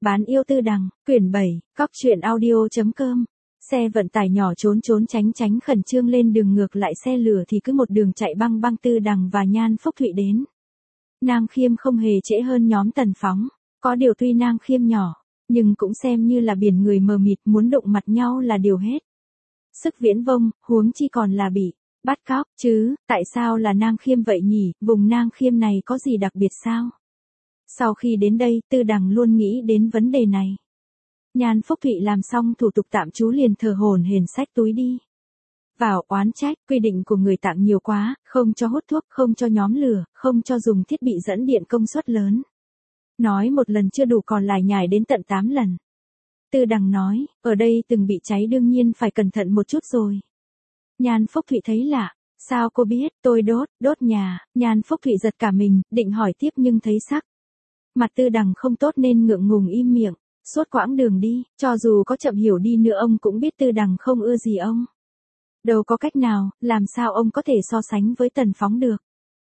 Bán yêu tư đằng, quyển 7, cóc truyện audio.com. Xe vận tải nhỏ trốn tránh tránh khẩn trương lên đường ngược lại xe lửa thì cứ một đường chạy băng băng Tư Đằng và Nhan Phúc Thụy đến. Nang Khiêm không hề trễ hơn nhóm Tần Phóng, có điều tuy Nang Khiêm nhỏ, nhưng cũng xem như là biển người mờ mịt, muốn đụng mặt nhau là điều hết sức viễn vông, huống chi còn là bị bắt cóc chứ, tại sao là Nang Khiêm vậy nhỉ, vùng Nang Khiêm này có gì đặc biệt sao? Sau khi đến đây, Tư Đằng luôn nghĩ đến vấn đề này. Nhan Phúc Thụy làm xong thủ tục tạm trú liền thờ hổn hển xách túi đi vào, oán trách, quy định của người tặng nhiều quá, không cho hút thuốc, không cho nhóm lửa, không cho dùng thiết bị dẫn điện công suất lớn. Nói một lần chưa đủ còn lải nhải đến tận 8 lần. Tư Đằng nói, ở đây từng bị cháy đương nhiên phải cẩn thận một chút rồi. Nhan Phúc Thụy thấy lạ, sao cô biết, tôi đốt nhà. Nhan Phúc Thụy giật cả mình, định hỏi tiếp nhưng thấy sắc mặt Tư Đằng không tốt nên ngượng ngùng im miệng. Suốt quãng đường đi, cho dù có chậm hiểu đi nữa ông cũng biết Tư Đằng không ưa gì ông. Đâu có cách nào, làm sao ông có thể so sánh với Tần Phóng được.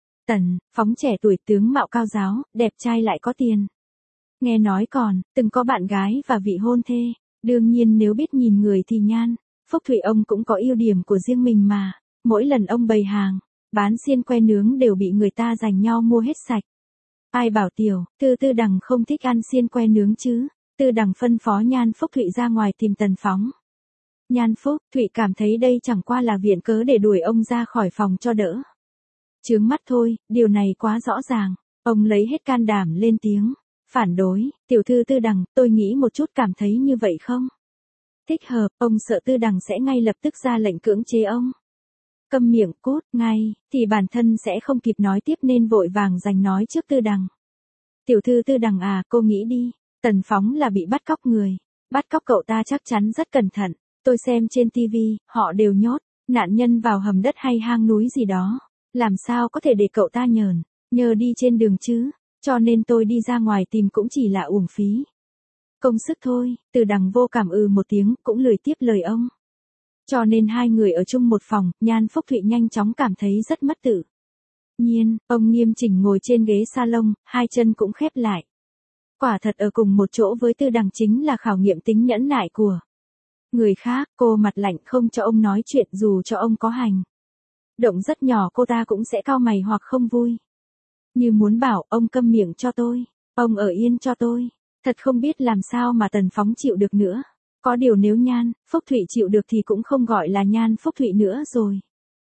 Tần Phóng trẻ tuổi, tướng mạo cao ráo, đẹp trai lại có tiền. Nghe nói còn từng có bạn gái và vị hôn thê. Đương nhiên nếu biết nhìn người thì Nhan Phúc Thụy ông cũng có ưu điểm của riêng mình mà. Mỗi lần ông bày hàng bán xiên que nướng đều bị người ta giành nhau mua hết sạch. Ai bảo tiểu Tư Đằng không thích ăn xiên que nướng chứ. Tư Đằng phân phó Nhan Phúc Thụy ra ngoài tìm Tần Phóng. Nhan Phúc Thụy cảm thấy đây chẳng qua là viện cớ để đuổi ông ra khỏi phòng cho đỡ chướng mắt thôi, điều này quá rõ ràng. Ông lấy hết can đảm lên tiếng phản đối, tiểu thư Tư Đằng, tôi nghĩ một chút cảm thấy như vậy không thích hợp, ông sợ Tư Đằng sẽ ngay lập tức ra lệnh cưỡng chế ông. Câm miệng cút, ngay, thì bản thân sẽ không kịp nói tiếp nên vội vàng giành nói trước Tư Đằng. Tiểu thư Tư Đằng à, cô nghĩ đi. Tần Phóng là bị bắt cóc người. Bắt cóc cậu ta chắc chắn rất cẩn thận. Tôi xem trên TV, họ đều nhốt nạn nhân vào hầm đất hay hang núi gì đó. Làm sao có thể để cậu ta nhờ đi trên đường chứ. Cho nên tôi đi ra ngoài tìm cũng chỉ là uổng phí công sức thôi. Tư Đằng vô cảm một tiếng, cũng lười tiếp lời ông. Cho nên hai người ở chung một phòng, Nhan Phúc Thụy nhanh chóng cảm thấy rất mất tự nhiên. Ông nghiêm chỉnh ngồi trên ghế salon, hai chân cũng khép lại. Quả thật ở cùng một chỗ với Tư Đằng chính là khảo nghiệm tính nhẫn nại của người khác. Cô mặt lạnh không cho ông nói chuyện, dù cho ông có hành động rất nhỏ cô ta cũng sẽ cau mày hoặc không vui. Như muốn bảo ông câm miệng cho tôi, ông ở yên cho tôi. Thật không biết làm sao mà Tần Phóng chịu được nữa. Có điều nếu Nhan Phúc Thụy chịu được thì cũng không gọi là Nhan Phúc Thụy nữa rồi.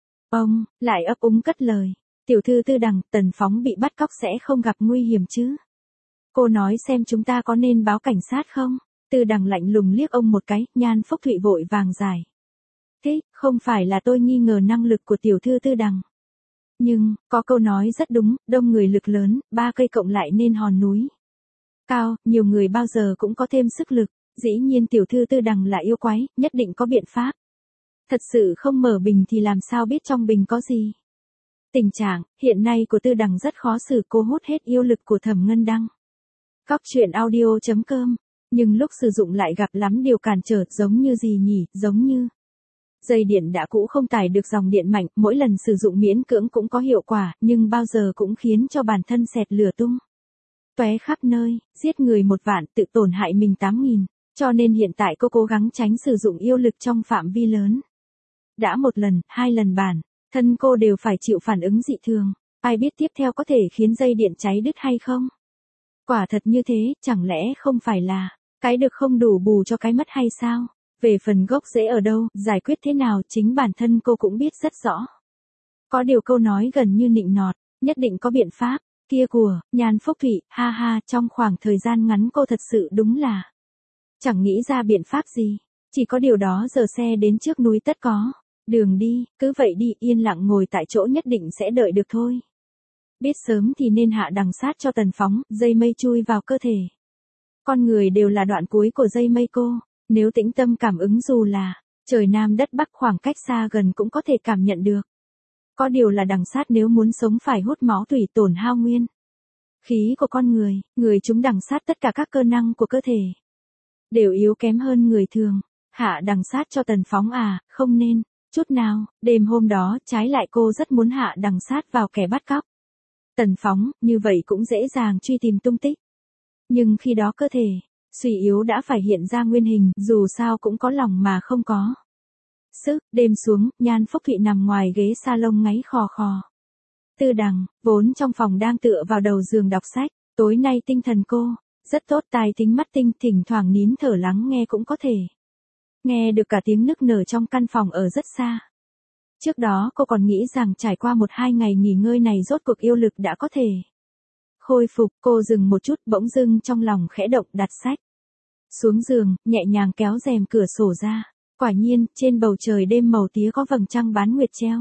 Ông lại ấp úng cất lời. Tiểu thư Tư Đằng, Tần Phóng bị bắt cóc sẽ không gặp nguy hiểm chứ. Cô nói xem chúng ta có nên báo cảnh sát không? Tư Đằng lạnh lùng liếc ông một cái. Nhan Phúc Thụy vội vàng giải thích, không phải là tôi nghi ngờ năng lực của tiểu thư Tư Đằng. Nhưng, có câu nói rất đúng, đông người lực lớn, 3 cây cộng lại nên hòn núi cao, nhiều người bao giờ cũng có thêm sức lực. Dĩ nhiên tiểu thư Tư Đằng là yêu quái, nhất định có biện pháp. Thật sự không mở bình thì làm sao biết trong bình có gì. Tình trạng hiện nay của Tư Đằng rất khó xử, cô hút hết yêu lực của Thẩm Ngân Đăng. Cóc truyện audio.com. Nhưng lúc sử dụng lại gặp lắm điều cản trở, giống như gì nhỉ, giống như dây điện đã cũ không tải được dòng điện mạnh, mỗi lần sử dụng miễn cưỡng cũng có hiệu quả, nhưng bao giờ cũng khiến cho bản thân xẹt lửa tung tóe khắp nơi, giết người 1 vạn, tự tổn hại mình 8.000. Cho nên hiện tại cô cố gắng tránh sử dụng yêu lực trong phạm vi lớn. Đã 1 lần, 2 lần bản thân cô đều phải chịu phản ứng dị thường. Ai biết tiếp theo có thể khiến dây điện cháy đứt hay không? Quả thật như thế, chẳng lẽ không phải là cái được không đủ bù cho cái mất hay sao? Về phần gốc rễ ở đâu, giải quyết thế nào, chính bản thân cô cũng biết rất rõ. Có điều câu nói gần như nịnh nọt, nhất định có biện pháp. Kia của Nhan Phúc Thụy, ha ha, trong khoảng thời gian ngắn cô thật sự đúng là chẳng nghĩ ra biện pháp gì. Chỉ có điều đó giờ xe đến trước núi tất có đường đi, cứ vậy đi, yên lặng ngồi tại chỗ nhất định sẽ đợi được thôi. Biết sớm thì nên hạ đằng sát cho Tần Phóng. Dây mây chui vào cơ thể con người đều là đoạn cuối của dây mây cô. Nếu tĩnh tâm cảm ứng dù là trời Nam đất Bắc, khoảng cách xa gần cũng có thể cảm nhận được. Có điều là đằng sát nếu muốn sống phải hút máu tủy, tổn hao nguyên khí của con người. Người chúng đằng sát tất cả các cơ năng của cơ thể đều yếu kém hơn người thường. Hạ đằng sát cho Tần Phóng à, không nên chút nào. Đêm hôm đó, trái lại cô rất muốn hạ đằng sát vào kẻ bắt cóc Tần Phóng, như vậy cũng dễ dàng truy tìm tung tích. Nhưng khi đó cơ thể Suy yếu đã phải hiện ra nguyên hình, dù sao cũng có lòng mà không có sức. Đêm xuống, Nhan Phúc Thụy nằm ngoài ghế salon ngáy khò khò. Tư Đằng, vốn trong phòng đang tựa vào đầu giường đọc sách, tối nay tinh thần cô rất tốt, tai tính mắt tinh, thỉnh thoảng nín thở lắng nghe cũng có thể nghe được cả tiếng nức nở trong căn phòng ở rất xa. Trước đó cô còn nghĩ rằng trải qua 1-2 ngày nghỉ ngơi này rốt cuộc yêu lực đã có thể khôi phục. Cô dừng một chút, bỗng dưng trong lòng khẽ động, đặt sách xuống giường, nhẹ nhàng kéo rèm cửa sổ ra. Quả nhiên, trên bầu trời đêm màu tía có vầng trăng bán nguyệt treo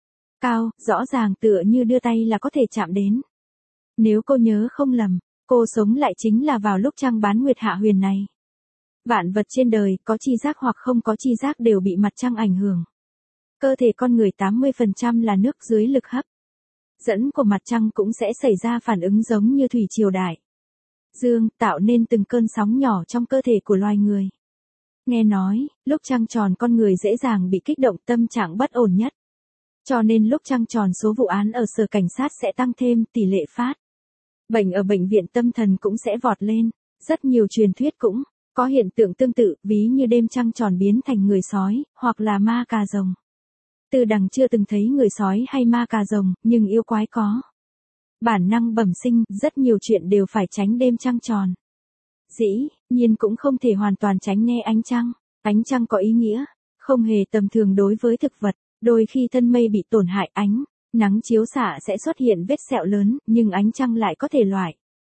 cao, rõ ràng tựa như đưa tay là có thể chạm đến. Nếu cô nhớ không lầm, cô sống lại chính là vào lúc trăng bán nguyệt hạ huyền này. Vạn vật trên đời, có chi giác hoặc không có chi giác đều bị mặt trăng ảnh hưởng. Cơ thể con người 80% là nước, dưới lực hấp dẫn của mặt trăng cũng sẽ xảy ra phản ứng giống như thủy triều đại dương, tạo nên từng cơn sóng nhỏ trong cơ thể của loài người. Nghe nói, lúc trăng tròn con người dễ dàng bị kích động, tâm trạng bất ổn nhất. Cho nên lúc trăng tròn số vụ án ở sở cảnh sát sẽ tăng thêm, tỷ lệ phát bệnh ở bệnh viện tâm thần cũng sẽ vọt lên. Rất nhiều truyền thuyết cũng có hiện tượng tương tự, ví như đêm trăng tròn biến thành người sói, hoặc là ma cà rồng. Tư Đằng chưa từng thấy người sói hay ma cà rồng, nhưng yêu quái có bản năng bẩm sinh, rất nhiều chuyện đều phải tránh đêm trăng tròn. Dĩ nhiên cũng không thể hoàn toàn tránh né ánh trăng. Ánh trăng có ý nghĩa không hề tầm thường đối với thực vật. Đôi khi thân mây bị tổn hại, ánh nắng chiếu xạ sẽ xuất hiện vết sẹo lớn, nhưng ánh trăng lại có thể loại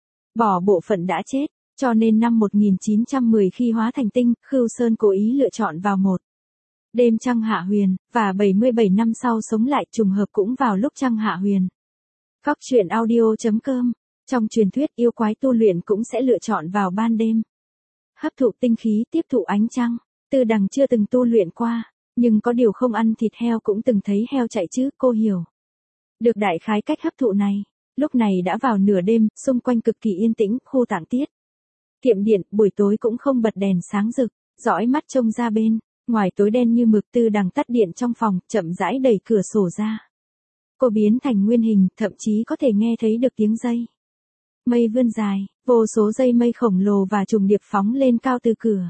bỏ bộ phận đã chết. Cho nên năm 1910 khi hóa thành tinh, Khưu Sơn cố ý lựa chọn vào một đêm trăng hạ huyền, và 77 năm sau sống lại trùng hợp cũng vào lúc trăng hạ huyền. Các truyện audio.com. Trong truyền thuyết yêu quái tu luyện cũng sẽ lựa chọn vào ban đêm. Hấp thụ tinh khí, tiếp thụ ánh trăng. Tư Đằng chưa từng tu luyện qua, nhưng có điều không ăn thịt heo cũng từng thấy heo chạy chứ, cô hiểu được đại khái cách hấp thụ này. Lúc này đã vào nửa đêm, xung quanh cực kỳ yên tĩnh, khu tạng tiết kiệm điện, buổi tối cũng không bật đèn sáng rực, dõi mắt trông ra bên ngoài tối đen như mực. Tư Đằng tắt điện trong phòng, chậm rãi đẩy cửa sổ ra. Cô biến thành nguyên hình, thậm chí có thể nghe thấy được tiếng dây mây vươn dài, vô số dây mây khổng lồ và trùng điệp phóng lên cao từ cửa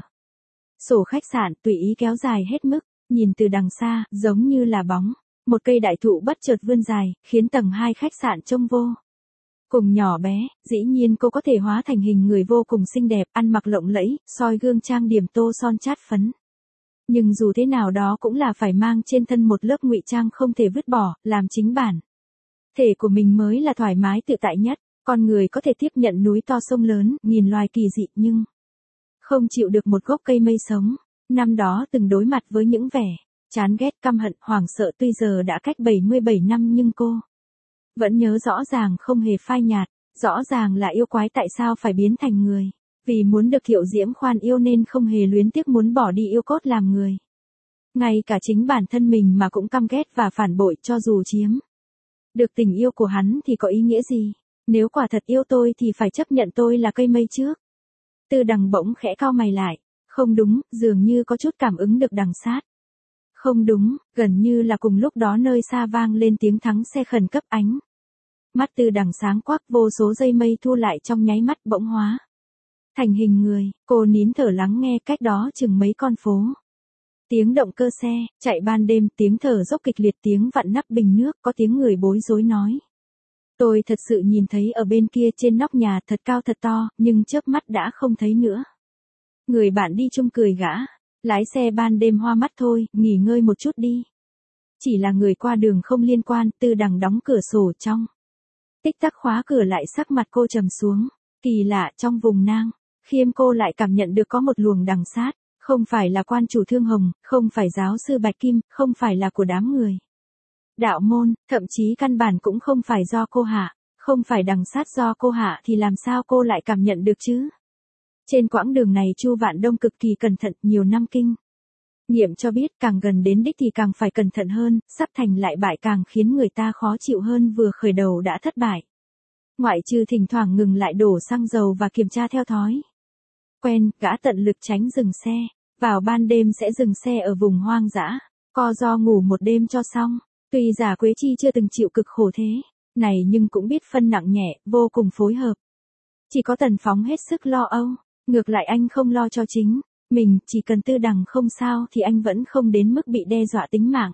sổ khách sạn, tùy ý kéo dài hết mức. Nhìn từ đằng xa, giống như là bóng một cây đại thụ bất chợt vươn dài, khiến tầng 2 khách sạn trông vô cùng nhỏ bé. Dĩ nhiên cô có thể hóa thành hình người vô cùng xinh đẹp, ăn mặc lộng lẫy, soi gương trang điểm tô son chát phấn. Nhưng dù thế nào đó cũng là phải mang trên thân một lớp ngụy trang không thể vứt bỏ, làm chính bản thể của mình mới là thoải mái tự tại nhất. Con người có thể tiếp nhận núi to sông lớn, nhìn loài kỳ dị, nhưng không chịu được một gốc cây mây sống. Năm đó từng đối mặt với những vẻ chán ghét, căm hận, hoảng sợ. Tuy giờ đã cách 77 năm nhưng cô vẫn nhớ rõ ràng, không hề phai nhạt. Rõ ràng là yêu quái tại sao phải biến thành người. Vì muốn được Thiệu Diễm khoan yêu nên không hề luyến tiếc muốn bỏ đi yêu cốt làm người. Ngay cả chính bản thân mình mà cũng căm ghét và phản bội, cho dù chiếm được tình yêu của hắn thì có ý nghĩa gì. Nếu quả thật yêu tôi thì phải chấp nhận tôi là cây mây trước. Tư Đằng bỗng khẽ cau mày lại. Không đúng, dường như có chút cảm ứng được đằng sát. Không đúng, gần như là cùng lúc đó nơi xa vang lên tiếng thắng xe khẩn cấp. Ánh mắt Tư Đằng sáng quắc, vô số dây mây thu lại trong nháy mắt bỗng hóa thành hình người. Cô nín thở lắng nghe, cách đó chừng mấy con phố. Tiếng động cơ xe chạy ban đêm, tiếng thở dốc kịch liệt, tiếng vặn nắp bình nước, có tiếng người bối rối nói. Tôi thật sự nhìn thấy ở bên kia trên nóc nhà thật cao thật to, nhưng chớp mắt đã không thấy nữa. Người bạn đi chung cười gã. Lái xe ban đêm hoa mắt thôi, nghỉ ngơi một chút đi. Chỉ là người qua đường không liên quan. Tư Đằng đóng cửa sổ trong tích tắc khóa cửa lại, sắc mặt cô trầm xuống. Kỳ lạ, trong vùng Nang Khiêm cô lại cảm nhận được có một luồng đằng sát. Không phải là quan chủ Thương Hồng, không phải giáo sư Bạch Kim, không phải là của đám người đạo môn, thậm chí căn bản cũng không phải do cô hạ. Không phải đằng sát do cô hạ thì làm sao cô lại cảm nhận được chứ? Trên quãng đường này Chu Vạn Đông cực kỳ cẩn thận, nhiều năm kinh nghiệm cho biết càng gần đến đích thì càng phải cẩn thận hơn, sắp thành lại bại càng khiến người ta khó chịu hơn, vừa khởi đầu đã thất bại. Ngoại trừ thỉnh thoảng ngừng lại đổ xăng dầu và kiểm tra theo thói quen, gã tận lực tránh dừng xe. Vào ban đêm sẽ dừng xe ở vùng hoang dã, co ro ngủ một đêm cho xong. Tuy Giả Quế Chi chưa từng chịu cực khổ thế này nhưng cũng biết phân nặng nhẹ, vô cùng phối hợp. Chỉ có Tần Phóng hết sức lo âu. Ngược lại anh không lo cho chính mình, chỉ cần Tư Đằng không sao thì anh vẫn không đến mức bị đe dọa tính mạng.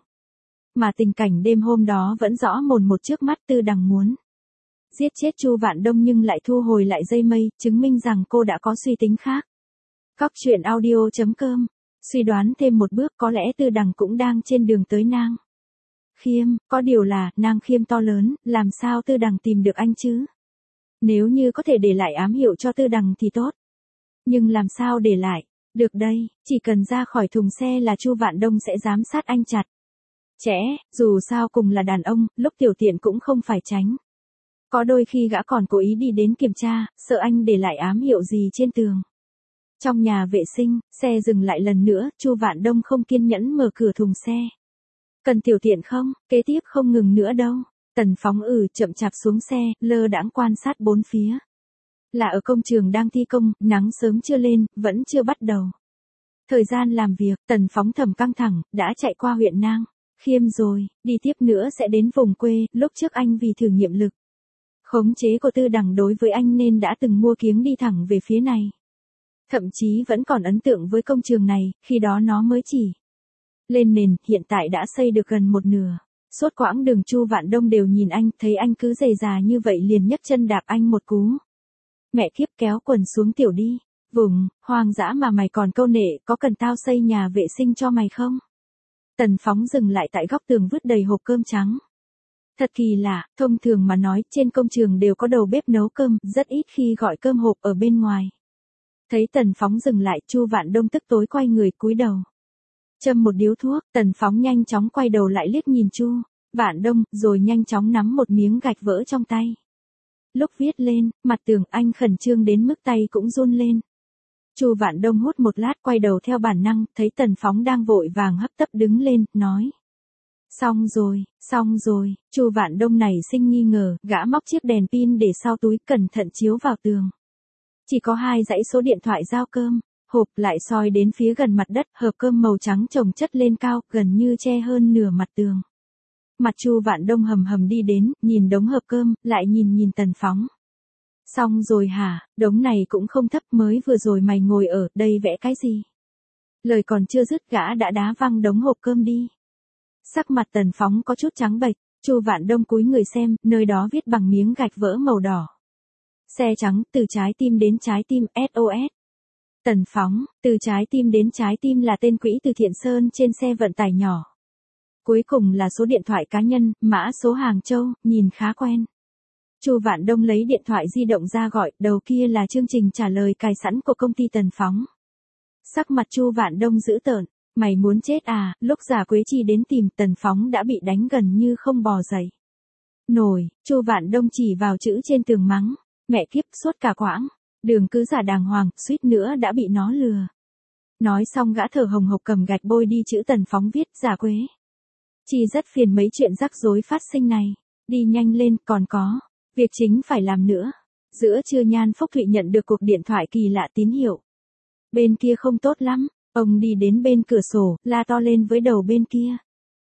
Mà tình cảnh đêm hôm đó vẫn rõ mồn một trước mắt. Tư Đằng muốn giết chết Chu Vạn Đông nhưng lại thu hồi lại dây mây, chứng minh rằng cô đã có suy tính khác. Cóc truyện audio.com suy đoán thêm một bước, có lẽ Tư Đằng cũng đang trên đường tới Nang Khiêm, có điều là Nang Khiêm to lớn, làm sao Tư Đằng tìm được anh chứ? Nếu như có thể để lại ám hiệu cho Tư Đằng thì tốt. Nhưng làm sao để lại? Được đây, chỉ cần ra khỏi thùng xe là Chu Vạn Đông sẽ giám sát anh chặt chẽ, dù sao cùng là đàn ông, lúc tiểu tiện cũng không phải tránh. Có đôi khi gã còn cố ý đi đến kiểm tra, sợ anh để lại ám hiệu gì trên tường. Trong nhà vệ sinh, xe dừng lại lần nữa, Chu Vạn Đông không kiên nhẫn mở cửa thùng xe. Cần tiểu tiện không? Kế tiếp không ngừng nữa đâu. Tần Phóng chậm chạp xuống xe, lơ đãng quan sát bốn phía. Là ở công trường đang thi công, nắng sớm chưa lên, vẫn chưa bắt đầu. Thời gian làm việc, Tần Phóng thầm căng thẳng, đã chạy qua huyện Nang Khiêm rồi, đi tiếp nữa sẽ đến vùng quê. Lúc trước anh vì thử nghiệm lực khống chế của Tư Đằng đối với anh nên đã từng mua kiếng đi thẳng về phía này. Thậm chí vẫn còn ấn tượng với công trường này, khi đó nó mới chỉ lên nền, hiện tại đã xây được gần một nửa. Suốt quãng đường Chu Vạn Đông đều nhìn anh, thấy anh cứ dày dà như vậy liền nhấc chân đạp anh một cú. Mẹ kiếp, kéo quần xuống tiểu đi. Vùng, hoang dã mà mày còn câu nệ, có cần tao xây nhà vệ sinh cho mày không? Tần Phóng dừng lại tại góc tường vứt đầy hộp cơm trắng. Thật kỳ lạ, thông thường mà nói, trên công trường đều có đầu bếp nấu cơm, rất ít khi gọi cơm hộp ở bên ngoài. Thấy Tần Phóng dừng lại, Chu Vạn Đông tức tối quay người cúi đầu. Châm một điếu thuốc, Tần Phóng nhanh chóng quay đầu lại liếc nhìn Chu Vạn Đông, rồi nhanh chóng nắm một miếng gạch vỡ trong tay. Lúc viết lên, mặt tường anh khẩn trương đến mức tay cũng run lên. Chu Vạn Đông hút một lát quay đầu theo bản năng, thấy Tần Phóng đang vội vàng hấp tấp đứng lên, nói. Xong rồi, Chu Vạn Đông này sinh nghi ngờ, gã móc chiếc đèn pin để sau túi cẩn thận chiếu vào tường. Chỉ có 2 dãy số điện thoại giao cơm, hộp lại soi đến phía gần mặt đất, hộp cơm màu trắng chồng chất lên cao, gần như che hơn nửa mặt tường. Mặt Chu Vạn Đông hầm hầm đi đến, nhìn đống hộp cơm, lại nhìn Tần Phóng. Xong rồi hả, đống này cũng không thấp, mới vừa rồi mày ngồi ở đây vẽ cái gì? Lời còn chưa dứt gã đã đá văng đống hộp cơm đi. Sắc mặt Tần Phóng có chút trắng bệch, Chu Vạn Đông cúi người xem, nơi đó viết bằng miếng gạch vỡ màu đỏ. Xe trắng, từ trái tim đến trái tim, SOS. Tần Phóng, từ trái tim đến trái tim là tên quỹ từ Thiện Sơn trên xe vận tải nhỏ. Cuối cùng là số điện thoại cá nhân, mã số Hàng Châu, nhìn khá quen. Chu Vạn Đông lấy điện thoại di động ra gọi, đầu kia là chương trình trả lời cài sẵn của công ty Tần Phóng. Sắc mặt Chu Vạn Đông dữ tợn, mày muốn chết à? Lúc Giả Quế Chi đến tìm, Tần Phóng đã bị đánh gần như không bò dậy nổi. Chu Vạn Đông chỉ vào chữ trên tường mắng, mẹ kiếp, suốt cả quãng đường cứ giả đàng hoàng, suýt nữa đã bị nó lừa. Nói xong gã thở hồng hộc cầm gạch bôi đi chữ Tần Phóng viết. Giả Quế Chi rất phiền mấy chuyện rắc rối phát sinh này, đi nhanh lên, còn có việc chính phải làm nữa. Giữa trưa Nhan Phúc Thụy nhận được cuộc điện thoại kỳ lạ tín hiệu. Bên kia không tốt lắm, ông đi đến bên cửa sổ, la to lên với đầu bên kia.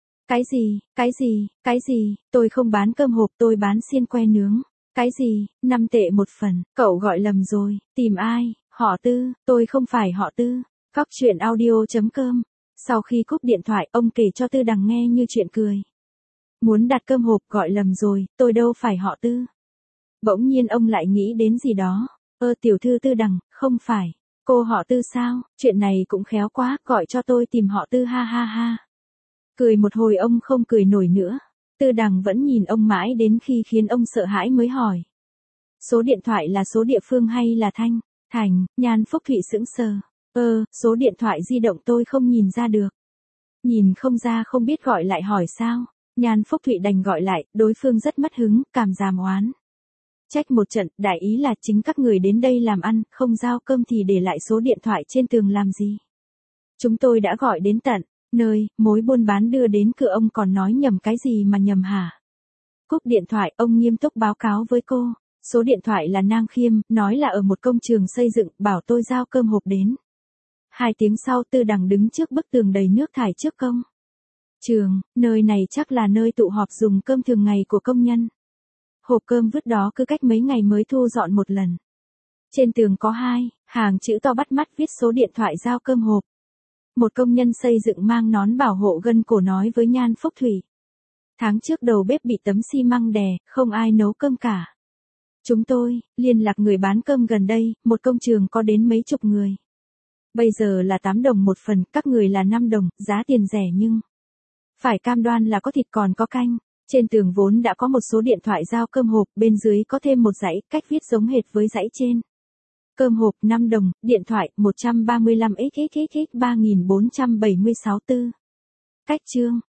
Cái gì, tôi không bán cơm hộp, tôi bán xiên que nướng. Cái gì, 5 tệ một phần, cậu gọi lầm rồi, tìm ai, họ Tư, tôi không phải họ Tư. Cóc truyện audio.com Sau khi cúp điện thoại, ông kể cho Tư Đằng nghe như chuyện cười. Muốn đặt cơm hộp, gọi lầm rồi, tôi đâu phải họ Tư. Bỗng nhiên ông lại nghĩ đến gì đó. Tiểu thư Tư Đằng, không phải cô họ Tư sao? Chuyện này cũng khéo quá, gọi cho tôi tìm họ Tư, ha ha ha. Cười một hồi ông không cười nổi nữa. Tư Đằng vẫn nhìn ông mãi đến khi khiến ông sợ hãi mới hỏi. Số điện thoại là số địa phương hay là thành? Nhan Phúc Thụy sững sờ. Số điện thoại di động tôi không nhìn ra được. Nhìn không ra không biết gọi lại hỏi sao? Nhan Phúc Thụy đành gọi lại, đối phương rất mất hứng, cảm giảm oán. Trách một trận, đại ý là chính các người đến đây làm ăn, không giao cơm thì để lại số điện thoại trên tường làm gì? Chúng tôi đã gọi đến tận nơi, mối buôn bán đưa đến cửa, ông còn nói nhầm cái gì mà nhầm hả? Cúp điện thoại, ông nghiêm túc báo cáo với cô. Số điện thoại là Nang Khiêm, nói là ở một công trường xây dựng, bảo tôi giao cơm hộp đến. 2 tiếng sau, Tư Đằng đứng trước bức tường đầy nước thải trước công trường, nơi này chắc là nơi tụ họp dùng cơm thường ngày của công nhân. Hộp cơm vứt đó cứ cách mấy ngày mới thu dọn một lần. Trên tường có hai hàng chữ to bắt mắt viết số điện thoại giao cơm hộp. Một công nhân xây dựng mang nón bảo hộ gân cổ nói với Nhan Phúc Thủy. Tháng trước đầu bếp bị tấm xi măng đè, không ai nấu cơm cả. Chúng tôi liên lạc người bán cơm gần đây, một công trường có đến mấy chục người. Bây giờ là 8 đồng một phần, các người là 5 đồng, giá tiền rẻ nhưng phải cam đoan là có thịt còn có canh. Trên tường vốn đã có một số điện thoại giao cơm hộp, bên dưới có thêm một dãy, cách viết giống hệt với dãy trên. Cơm hộp 5 đồng, điện thoại 135xxxx 3476 4. Cách chương